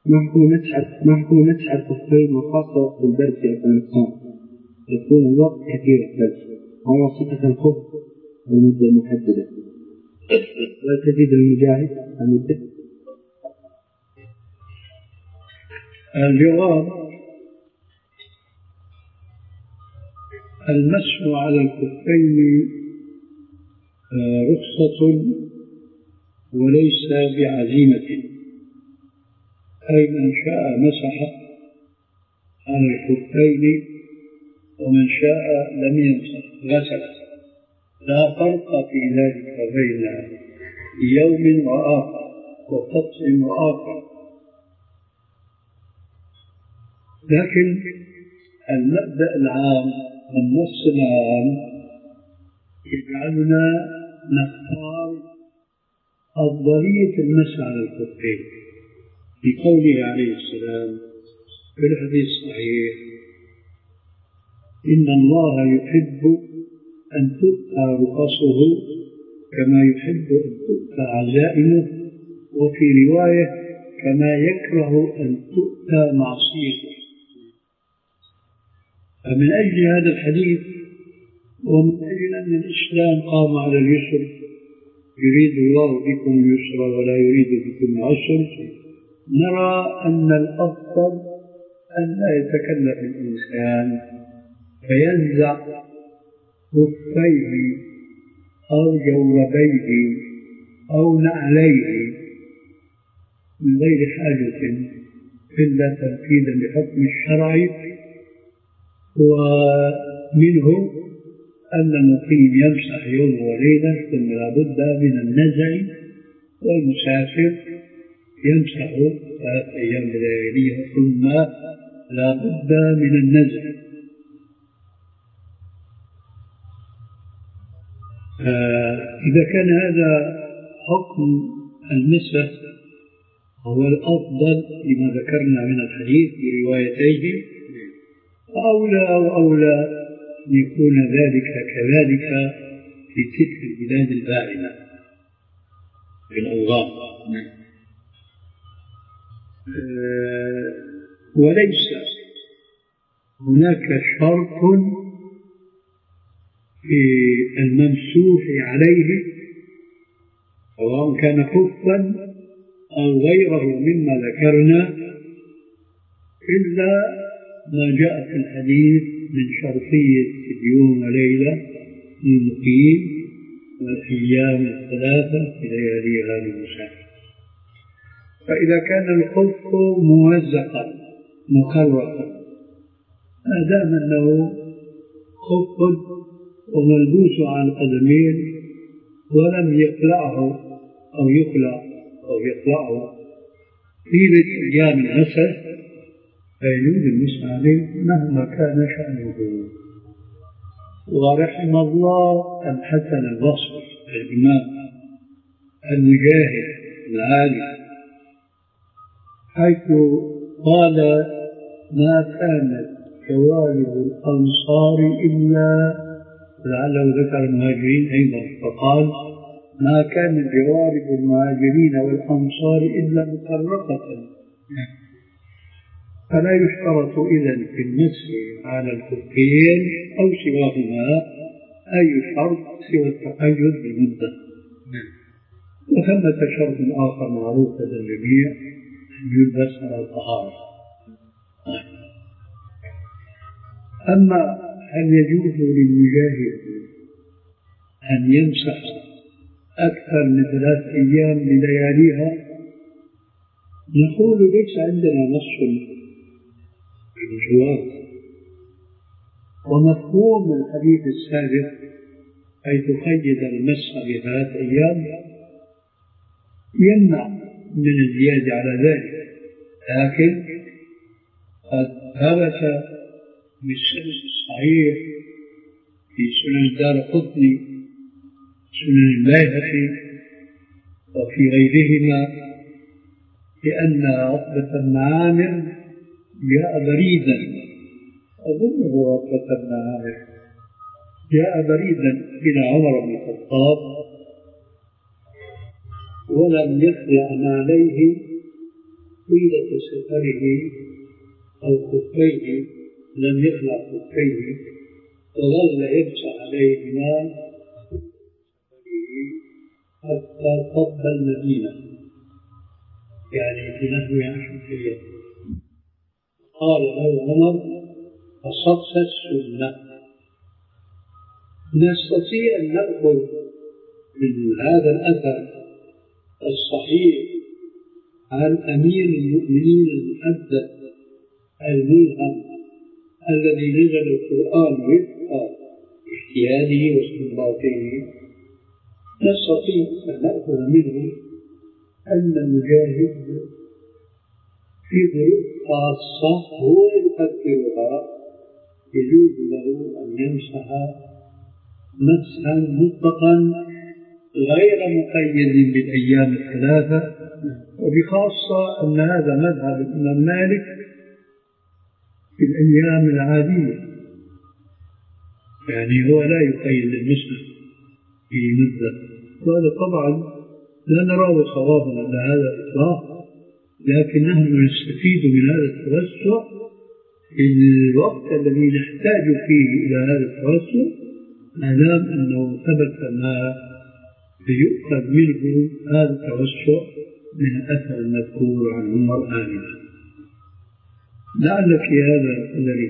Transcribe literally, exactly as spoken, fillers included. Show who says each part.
Speaker 1: ما حكم مسح ما حكم مسح الخفين وخاصة وقت البرد في أفغانستان يكون الوقت كثير البرد وهو صفة الخف والمدة محددة لا تزيد المجاهد المدة.
Speaker 2: الجواب: المسح على الخفين رخصة وليس بعزيمة، أي من شاء مسح على الخفين ومن شاء لم يمسح غسل، لا فرق في ذلك بين يوم وآخر وطقس وآخر. لكن المبدأ العام والنص العام يجعلنا نختار أفضلية المسح على الخفين لقوله عليه السلام في الحديث الصحيح: إن الله يحب أن تؤتى رخصه كما يحب أن تؤتى عزائمه، وفي رواية كما يكره أن تؤتى معصيته. فمن أجل هذا الحديث ومن أجل أن الإسلام قام على اليسر، يريد الله بكم اليسر ولا يريد بكم العسر، نرى أن الأفضل أن لا يتكلف الإنسان فينزع خفيه أو جوربيه أو نعليه من غير حاجة إلا تنفيذا لحكم الشرع. ومنه أن المقيم يمسح يوم وليلة ثم لا بد من النزع، والمسافر يمسح ثلاث أيام لياليها ثم لا بد من النزع. إذا كان هذا حكم المسح هو الأفضل لما ذكرنا من الحديث بروايتيه، فأولى وأولى أن يكون ذلك كذلك في تلك البلاد الباردة في الأوغان. أه وليس هناك شرط في الممسوح عليه سواء كان خفا أو غيره مما ذكرنا إلا ما جاء في الحديث من شرطية اليوم وليلة للمقيم والأيام الثلاثة في لياليها للمسافر. فإذا كان الخف موزقا مخرقا ما دام أنه خف وملبوس على القدمين ولم يقلعه أو يقلع أو يقلعه طيلة أيام الغسل فيجوز المسح عليه مهما كان شأنه. ورحم الله الحسن البصري الإمام المجاهد العالم حيث قال: ما كانت جوانب الأنصار إلا، لعله ذكر المهاجرين أيضا، فقال: ما كان جوانب المهاجرين والأنصار إلا مفرقة. فلا يشترط إذن في المسح على الخفين أو سواهما أي شرط سوى التقيد بالمدة. وثمة شرط آخر معروف لدى الجميع يلبس على الطهارة. أما هل يجوز للمجاهد أن يمسح أكثر من ثلاث أيام للياليها؟ نقول ليس عندنا نص بالجواز، ومفهوم الحديث السابق حيث قيد المسح بثلاث أيام يمنع من الزيادة على ذلك، لكن قد ثبت بالسند الصحيح في سنن الدارقطني سنن البيهقي وفي غيرهما لأن عقبة بن عامر جاء بريدا، أظنه عقبة بن عامر جاء بريدا إلى عمر بن الخطاب ولم يخلع عليه طيلة سفره أو خفيه لم يخلع خفيه وظل يمسح عليهما حتى طب المدينة، يعني في نحو عشر أيام. قال له عمر: أصبت السنة. نستطيع أن نأخذ من هذا الأثر الصحيح عن أمير المؤمنين المحدث الملهم الذي نزل القرآن وفق اجتهاده واستنباطه، نستطيع أن نأخذ منه أن المجاهد في ظروف خاصة هو يقدرها يجوز له أن يمسح مسحا مطلقا غير مقيد بالأيام الثلاثة، وبخاصة أن هذا مذهب الإمام مالك في الأيام العادية، يعني هو لا يقيد المسح في مدة، وهذا طبعا لا نراه صوابا على هذا الإطلاق، لكن نحن نستفيد من هذا التوسع في الوقت الذي نحتاج فيه إلى هذا التوسع، ما دام أنه ثبت ما يؤخذ منه هذا التوسع من الأثر المذكور عن عمر آنفا. لعل في هذا الذي